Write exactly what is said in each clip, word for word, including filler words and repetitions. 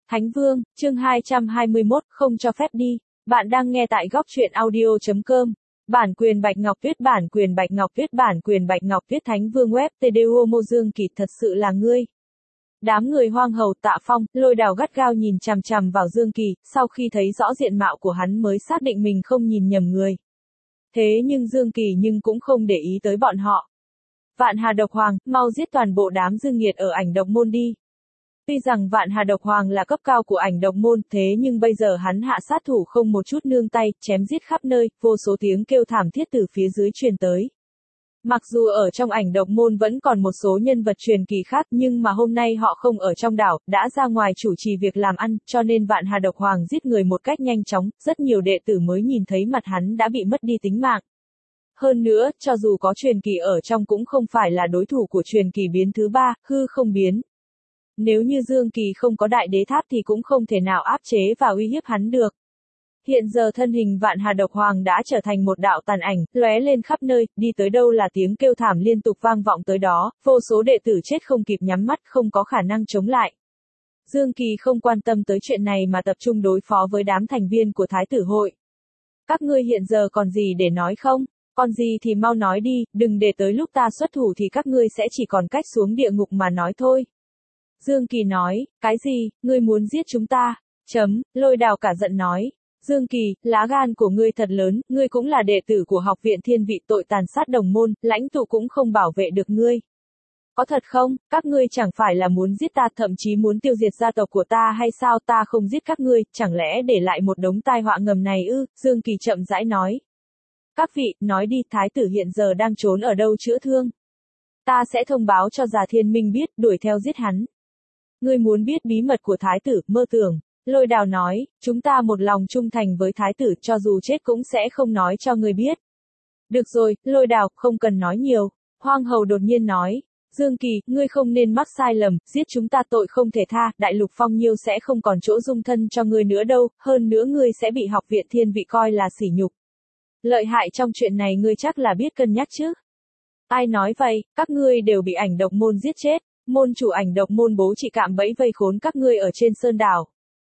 Thánh Vương, chương hai trăm hai mươi mốt, không cho phép đi. Bạn đang nghe tại góc truyện audio chấm com. Bản quyền Bạch Ngọc Tuyết, bản quyền Bạch Ngọc Tuyết, bản quyền Bạch Ngọc Tuyết. Thánh Vương web tê đê u Mô Dương Kỳ, thật sự là ngươi. Đám người Hoang Hầu, Tạ Phong, Lôi Đào gắt gao nhìn chằm chằm vào Dương Kỳ, sau khi thấy rõ diện mạo của hắn mới xác định mình không nhìn nhầm người. Thế nhưng Dương Kỳ nhưng cũng không để ý tới bọn họ. Vạn Hà Độc Hoàng, mau giết toàn bộ đám dương nghiệt ở Ảnh Độc Môn đi. Tuy rằng Vạn Hà Độc Hoàng là cấp cao của Ảnh Độc Môn, thế nhưng bây giờ hắn hạ sát thủ không một chút nương tay, chém giết khắp nơi, vô số tiếng kêu thảm thiết từ phía dưới truyền tới. Mặc dù ở trong Ảnh Độc Môn vẫn còn một số nhân vật truyền kỳ khác, nhưng mà hôm nay họ không ở trong đảo, đã ra ngoài chủ trì việc làm ăn, cho nên Vạn Hà Độc Hoàng giết người một cách nhanh chóng, rất nhiều đệ tử mới nhìn thấy mặt hắn đã bị mất đi tính mạng. Hơn nữa, cho dù có truyền kỳ ở trong cũng không phải là đối thủ của truyền kỳ biến thứ ba, hư không biến. Nếu như Dương Kỳ không có đại đế tháp thì cũng không thể nào áp chế và uy hiếp hắn được. Hiện giờ thân hình Vạn Hà Độc Hoàng đã trở thành một đạo tàn ảnh, lóe lên khắp nơi, đi tới đâu là tiếng kêu thảm liên tục vang vọng tới đó, vô số đệ tử chết không kịp nhắm mắt, không có khả năng chống lại. Dương Kỳ không quan tâm tới chuyện này mà tập trung đối phó với đám thành viên của Thái tử hội. Các ngươi hiện giờ còn gì để nói không? Còn gì thì mau nói đi, đừng để tới lúc ta xuất thủ thì các ngươi sẽ chỉ còn cách xuống địa ngục mà nói thôi. Dương Kỳ nói, cái gì, ngươi muốn giết chúng ta? Chấm, Lôi Đào cả giận nói. Dương Kỳ, lá gan của ngươi thật lớn, ngươi cũng là đệ tử của học viện thiên vị, tội tàn sát đồng môn, lãnh tụ cũng không bảo vệ được ngươi. Có thật không, các ngươi chẳng phải là muốn giết ta, thậm chí muốn tiêu diệt gia tộc của ta hay sao? Ta không giết các ngươi, chẳng lẽ để lại một đống tai họa ngầm này ư? Dương Kỳ chậm rãi nói. Các vị, nói đi, thái tử hiện giờ đang trốn ở đâu chữa thương? Ta sẽ thông báo cho Già Thiên Minh biết, đuổi theo giết hắn. Ngươi muốn biết bí mật của thái tử, mơ tưởng. Lôi Đào nói, chúng ta một lòng trung thành với thái tử, cho dù chết cũng sẽ không nói cho ngươi biết. Được rồi, Lôi Đào, không cần nói nhiều. Hoang Hầu đột nhiên nói, Dương Kỳ, ngươi không nên mắc sai lầm, giết chúng ta tội không thể tha, Đại Lục Phong Nhiêu sẽ không còn chỗ dung thân cho ngươi nữa đâu, hơn nữa ngươi sẽ bị học viện thiên vị coi là sỉ nhục. Lợi hại trong chuyện này ngươi chắc là biết cân nhắc chứ. Ai nói vậy, các ngươi đều bị Ảnh Độc Môn giết chết, môn chủ Ảnh Độc Môn bố trị cạm bẫy vây khốn các ngươi ở trên Sơn Đảo.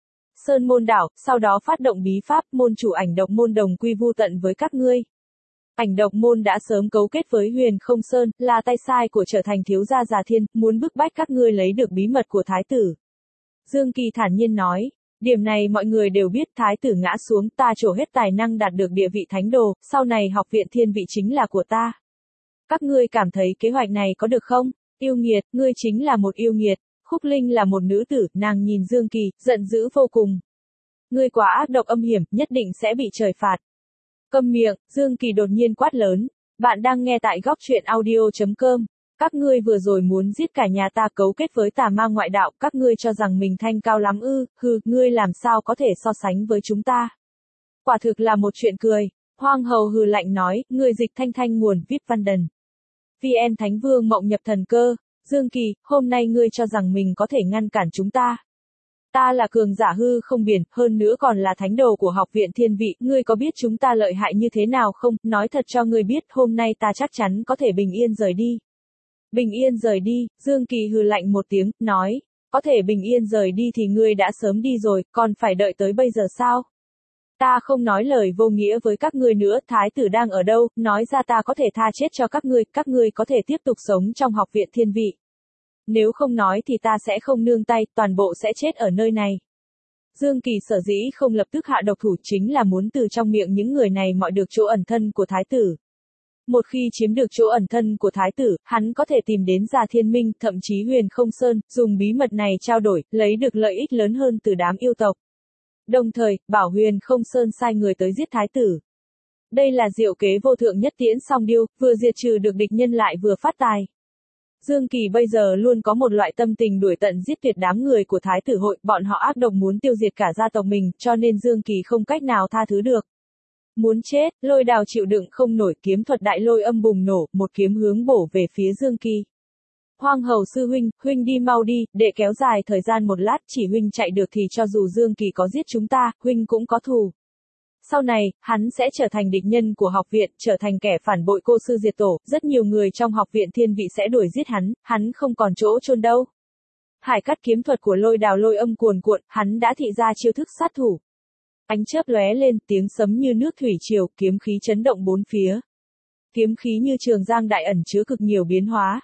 Sơn Môn Đảo, sau đó phát động bí pháp, môn chủ Ảnh Độc Môn đồng quy vu tận với các ngươi. Ảnh Độc Môn đã sớm cấu kết với Huyền Không Sơn, là tay sai của trở thành thiếu gia Già Thiên, muốn bức bách các ngươi lấy được bí mật của thái tử. Dương Kỳ thản nhiên nói. Điểm này mọi người đều biết, thái tử ngã xuống, ta trổ hết tài năng đạt được địa vị thánh đồ, sau này học viện thiên vị chính là của ta. Các ngươi cảm thấy kế hoạch này có được không? Yêu nghiệt, ngươi chính là một yêu nghiệt. Khúc Linh là một nữ tử, nàng nhìn Dương Kỳ, giận dữ vô cùng. Ngươi quá ác độc âm hiểm, nhất định sẽ bị trời phạt. Câm miệng, Dương Kỳ đột nhiên quát lớn. Bạn đang nghe tại góc truyện audio chấm com. Các ngươi vừa rồi muốn giết cả nhà ta, cấu kết với tà ma ngoại đạo, các ngươi cho rằng mình thanh cao lắm ư? Hừ, ngươi làm sao có thể so sánh với chúng ta? Quả thực là một chuyện cười. Hoang Hầu hừ lạnh nói, người dịch thanh thanh nguồn, vê i pê Văn Đần. vê en Thánh Vương mộng nhập thần cơ. Dương Kỳ, hôm nay ngươi cho rằng mình có thể ngăn cản chúng ta? Ta là cường giả hư không biển, hơn nữa còn là thánh đồ của học viện thiên vị, ngươi có biết chúng ta lợi hại như thế nào không? Nói thật cho ngươi biết, hôm nay ta chắc chắn có thể bình yên rời đi. Bình yên rời đi, Dương Kỳ hừ lạnh một tiếng, nói, có thể bình yên rời đi thì ngươi đã sớm đi rồi, còn phải đợi tới bây giờ sao? Ta không nói lời vô nghĩa với các ngươi nữa, thái tử đang ở đâu, nói ra ta có thể tha chết cho các ngươi, các ngươi có thể tiếp tục sống trong học viện thiên vị. Nếu không nói thì ta sẽ không nương tay, toàn bộ sẽ chết ở nơi này. Dương Kỳ sở dĩ không lập tức hạ độc thủ chính là muốn từ trong miệng những người này mọi được chỗ ẩn thân của thái tử. Một khi chiếm được chỗ ẩn thân của thái tử, hắn có thể tìm đến Già Thiên Minh, thậm chí Huyền Không Sơn, dùng bí mật này trao đổi, lấy được lợi ích lớn hơn từ đám yêu tộc. Đồng thời, bảo Huyền Không Sơn sai người tới giết thái tử. Đây là diệu kế vô thượng nhất tiễn song điêu, vừa diệt trừ được địch nhân lại vừa phát tài. Dương Kỳ bây giờ luôn có một loại tâm tình đuổi tận giết tuyệt đám người của Thái tử hội, bọn họ ác độc muốn tiêu diệt cả gia tộc mình, cho nên Dương Kỳ không cách nào tha thứ được. Muốn chết, Lôi Đào chịu đựng không nổi, kiếm thuật đại lôi âm bùng nổ, một kiếm hướng bổ về phía Dương Kỳ. Hoang Hầu sư huynh, huynh đi mau đi, để kéo dài thời gian một lát, chỉ huynh chạy được thì cho dù Dương Kỳ có giết chúng ta, huynh cũng có thù. Sau này, hắn sẽ trở thành địch nhân của học viện, trở thành kẻ phản bội cô sư diệt tổ, rất nhiều người trong học viện thiên vị sẽ đuổi giết hắn, hắn không còn chỗ chôn đâu. Hải cắt kiếm thuật của Lôi Đào lôi âm cuồn cuộn, hắn đã thị ra chiêu thức sát thủ. Ánh chớp lóe lên, tiếng sấm như nước thủy triều, kiếm khí chấn động bốn phía. Kiếm khí như trường giang đại ẩn chứa cực nhiều biến hóa.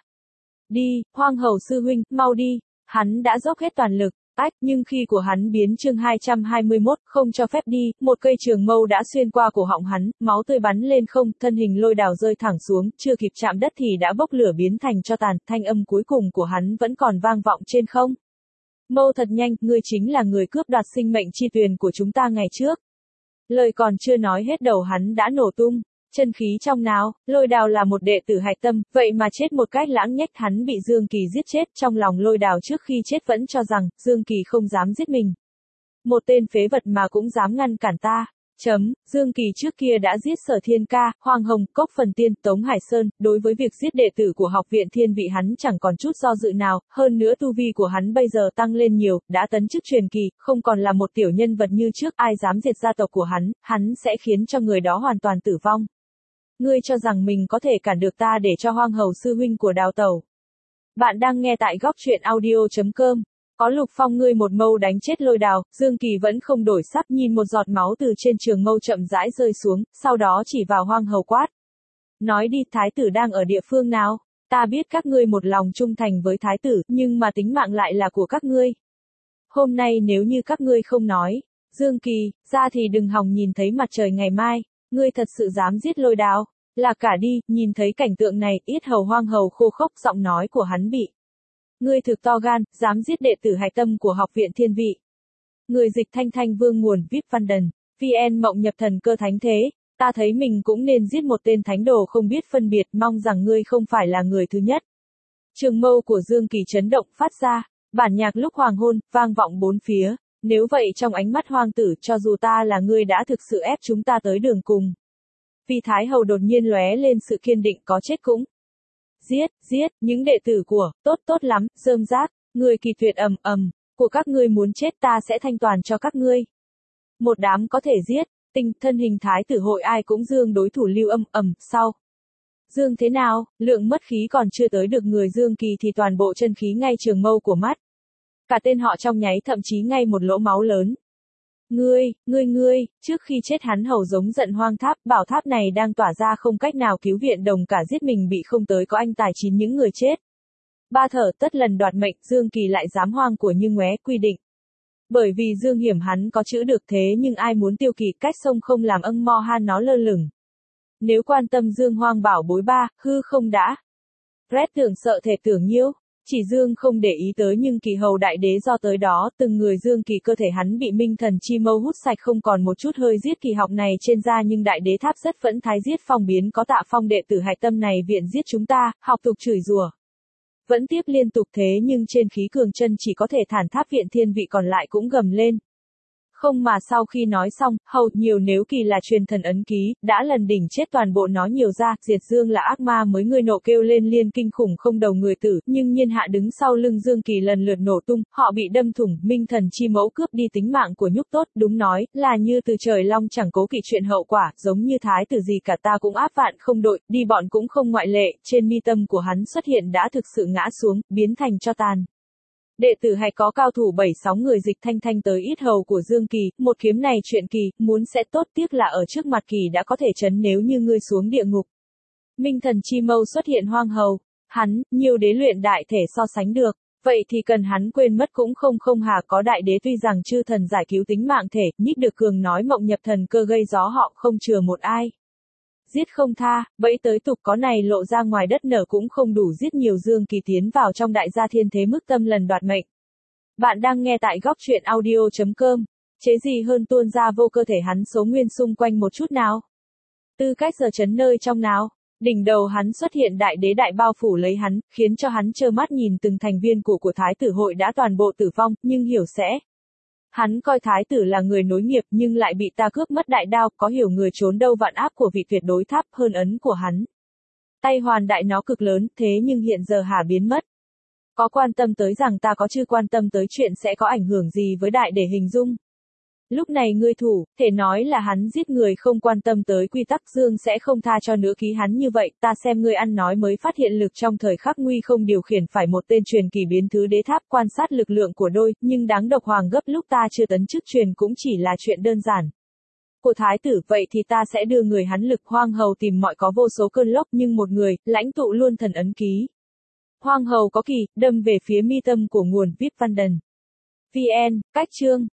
Đi, Hoang Hầu sư huynh, mau đi. Hắn đã dốc hết toàn lực. Ách, nhưng khi của hắn biến chương hai trăm hai mươi mốt, không cho phép đi, một cây trường mâu đã xuyên qua cổ họng hắn, máu tươi bắn lên không, thân hình Lôi Đào rơi thẳng xuống, chưa kịp chạm đất thì đã bốc lửa biến thành tro tàn, thanh âm cuối cùng của hắn vẫn còn vang vọng trên không. Mâu thật nhanh, ngươi chính là người cướp đoạt sinh mệnh chi tuyền của chúng ta ngày trước. Lời còn chưa nói hết đầu hắn đã nổ tung. Chân khí trong não, Lôi Đào là một đệ tử hạch tâm, vậy mà chết một cách lãng nhách, hắn bị Dương Kỳ giết chết, trong lòng Lôi Đào trước khi chết vẫn cho rằng, Dương Kỳ không dám giết mình. Một tên phế vật mà cũng dám ngăn cản ta. Chấm, Dương Kỳ trước kia đã giết Sở Thiên Ca, Hoàng Hồng, Cốc Phần Tiên, Tống Hải Sơn, đối với việc giết đệ tử của học viện Thiên Vị hắn chẳng còn chút do dự nào, hơn nữa tu vi của hắn bây giờ tăng lên nhiều, đã tấn chức truyền kỳ, không còn là một tiểu nhân vật như trước, ai dám diệt gia tộc của hắn, hắn sẽ khiến cho người đó hoàn toàn tử vong. Ngươi cho rằng mình có thể cản được ta để cho Hoang Hầu sư huynh của Đào Tẩu. Bạn đang nghe tại góc truyện audio chấm com. Có Lục Phong ngươi một mâu đánh chết Lôi Đào, Dương Kỳ vẫn không đổi sắc, nhìn một giọt máu từ trên trường mâu chậm rãi rơi xuống, sau đó chỉ vào Hoang Hầu quát. Nói đi, thái tử đang ở địa phương nào? Ta biết các ngươi một lòng trung thành với thái tử, nhưng mà tính mạng lại là của các ngươi. Hôm nay nếu như các ngươi không nói, Dương Kỳ, ra thì đừng hòng nhìn thấy mặt trời ngày mai. Ngươi thật sự dám giết Lôi Đào? Là cả đi, nhìn thấy cảnh tượng này, yết hầu Hoang Hầu khô khốc, giọng nói của hắn bị. Ngươi thực to gan, dám giết đệ tử hạch tâm của học viện Thiên Vị. Người dịch Thanh Thanh Vương nguồn vê i pê Văn Đần, vê en Mộng Nhập Thần Cơ Thánh Thế, ta thấy mình cũng nên giết một tên thánh đồ không biết phân biệt, mong rằng ngươi không phải là người thứ nhất. Trường mâu của Dương Kỳ chấn động phát ra, bản nhạc lúc hoàng hôn, vang vọng bốn phía. Nếu vậy trong ánh mắt hoang tử, cho dù ta là ngươi đã thực sự ép chúng ta tới đường cùng. Vì Thái Hầu đột nhiên lóe lên sự kiên định, có chết cũng. Giết, giết, những đệ tử của, tốt tốt lắm, rơm rác, người kỳ tuyệt ầm ầm, của các ngươi muốn chết ta sẽ thanh toàn cho các ngươi. Một đám có thể giết, tinh, thân hình Thái tử hội ai cũng dương đối thủ lưu âm ầm, sau. Dương thế nào, lượng mất khí còn chưa tới được người Dương Kỳ thì toàn bộ chân khí ngay trường mâu của mắt. Cả tên họ trong nháy thậm chí ngay một lỗ máu lớn. Ngươi, ngươi ngươi, trước khi chết hắn hầu giống giận hoang tháp, bảo tháp này đang tỏa ra không cách nào cứu viện đồng cả giết mình bị không tới có anh tài chín những người chết. Ba thở tất lần đoạt mệnh, Dương Kỳ lại dám hoang của như ngoé quy định. Bởi vì Dương Hiểm hắn có chữ được thế nhưng ai muốn tiêu kỳ cách sông không làm âng mo han nó lơ lửng. Nếu quan tâm Dương hoang bảo bối ba, hư không đã. Red tưởng sợ thể tưởng nhiễu. Chỉ Dương không để ý tới nhưng Kỳ hầu đại đế do tới đó, từng người Dương Kỳ cơ thể hắn bị minh thần chi mâu hút sạch không còn một chút hơi giết kỳ học này trên da nhưng đại đế tháp rất vẫn thái giết phong biến có Tạ Phong đệ tử hạch tâm này viện giết chúng ta, học tục chửi rủa. Vẫn tiếp liên tục thế nhưng trên khí cường chân chỉ có thể thản tháp viện Thiên Vị còn lại cũng gầm lên. Không mà sau khi nói xong, hầu nhiều nếu Kỳ là truyền thần ấn ký, đã lần đỉnh chết toàn bộ nói nhiều ra, diệt Dương là ác ma mới người nộ kêu lên liên kinh khủng không đầu người tử, nhưng nhiên hạ đứng sau lưng Dương Kỳ lần lượt nổ tung, họ bị đâm thủng, minh thần chi mẫu cướp đi tính mạng của nhúc tốt, đúng nói, là như từ trời long chẳng cố kỵ chuyện hậu quả, giống như thái tử gì cả ta cũng áp vạn không đội, đi bọn cũng không ngoại lệ, trên mi tâm của hắn xuất hiện đã thực sự ngã xuống, biến thành tro tàn. Đệ tử hay có cao thủ bảy sáu người dịch Thanh Thanh tới ít hầu của Dương Kỳ, một kiếm này chuyện Kỳ, muốn sẽ tốt tiếc là ở trước mặt Kỳ đã có thể chấn nếu như ngươi xuống địa ngục. Minh thần chi mâu xuất hiện hoang hầu, hắn, nhiều đế luyện đại thể so sánh được, vậy thì cần hắn quên mất cũng không không hà có đại đế tuy rằng chư thần giải cứu tính mạng thể, nhích được cường nói mộng nhập thần cơ gây gió họ không chừa một ai. Giết không tha, bẫy tới tục có này lộ ra ngoài đất nở cũng không đủ giết nhiều Dương Kỳ tiến vào trong đại gia thiên thế mức tâm lần đoạt mệnh. Bạn đang nghe tại góc truyện audio chấm com, chế gì hơn tuôn ra vô cơ thể hắn số nguyên xung quanh một chút nào. Tư cách giờ chấn nơi trong nào, đỉnh đầu hắn xuất hiện đại đế đại bao phủ lấy hắn, khiến cho hắn trơ mắt nhìn từng thành viên của của thái tử hội đã toàn bộ tử vong, nhưng hiểu sẽ. Hắn coi thái tử là người nối nghiệp nhưng lại bị ta cướp mất đại đao, có hiểu người trốn đâu vạn áp của vị tuyệt đối tháp hơn ấn của hắn. Tay hoàn đại nó cực lớn, thế nhưng hiện giờ hà biến mất. Có quan tâm tới rằng ta có chưa quan tâm tới chuyện sẽ có ảnh hưởng gì với đại để hình dung. Lúc này ngươi thủ, thể nói là hắn giết người không quan tâm tới quy tắc Dương sẽ không tha cho nữa ký hắn như vậy, ta xem ngươi ăn nói mới phát hiện lực trong thời khắc nguy không điều khiển phải một tên truyền kỳ biến thứ đế tháp quan sát lực lượng của đôi, nhưng đáng độc hoàng gấp lúc ta chưa tấn chức truyền cũng chỉ là chuyện đơn giản. Của thái tử, vậy thì ta sẽ đưa người hắn lực hoang hầu tìm mọi có vô số cơn lốc nhưng một người, lãnh tụ luôn thần ấn ký. Hoang hầu có kỳ, đâm về phía mi tâm của nguồn vê i pê văn đần. vê en, cách chương.